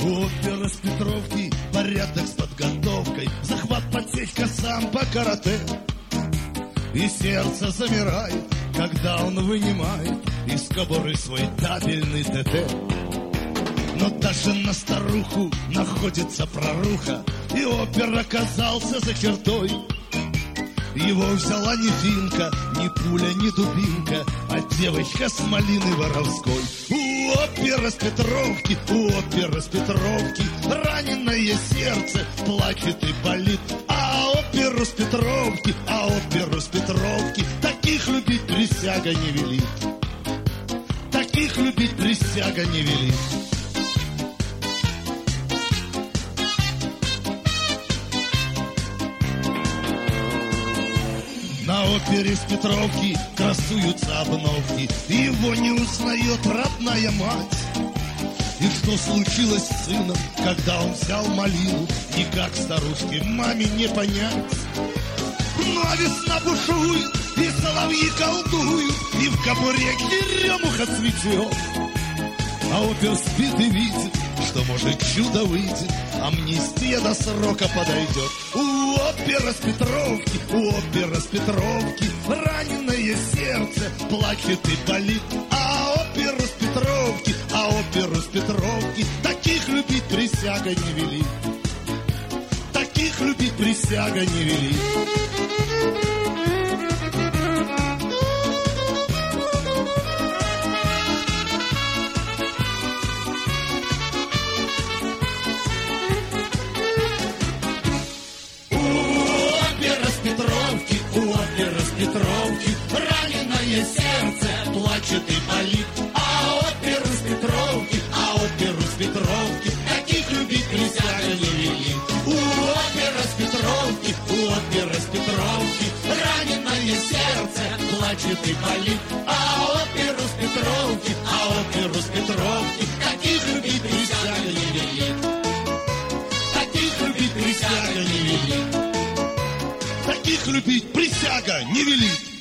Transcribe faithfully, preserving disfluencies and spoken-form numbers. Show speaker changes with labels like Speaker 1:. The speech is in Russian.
Speaker 1: Опера с Петровки, порядок с подготовкой, захват подсечка сам по карате. И сердце замирает, когда он вынимает из кобуры свой табельный ТТ. Но даже на старуху находится проруха, и опер оказался за чертой. Его взяла не финка, ни пуля, ни дубинка, а девочка с малины воровской. У опера с Петровки, у опера с Петровки раненое сердце плачет и болит. А оперу с Петровки, а оперу с Петровки таких любить присяга не велит. Таких любить присяга не велит. На опере с Петровки красуются обновки, и его не узнает родная мать. И что случилось с сыном, когда он взял малину, никак старушке маме не понять. Ну а весна бушует, и соловьи колдуют, и в кобуре черемуха цветет. А опер спит и видит, что может чудо выйдет, амнистия до срока подойдет. У опера с Петровки, у опера с Петровки раненое сердце плачет и болит. А оперу с Петровки, а оперу с Петровки таких любить присяга не велит. Таких любить присяга не велит. Петровки раненое сердце плачет и болит. А оперу с Петровки, а оперу с Петровки таких любить присяга не велит. У опера с Петровки, у опера с Петровки раненое сердце плачет и болит. А оперу с Петровки, а оперу с Петровки таких любить присяга не велит. Таких любить присяга не велит. Таких любить присяга не велит.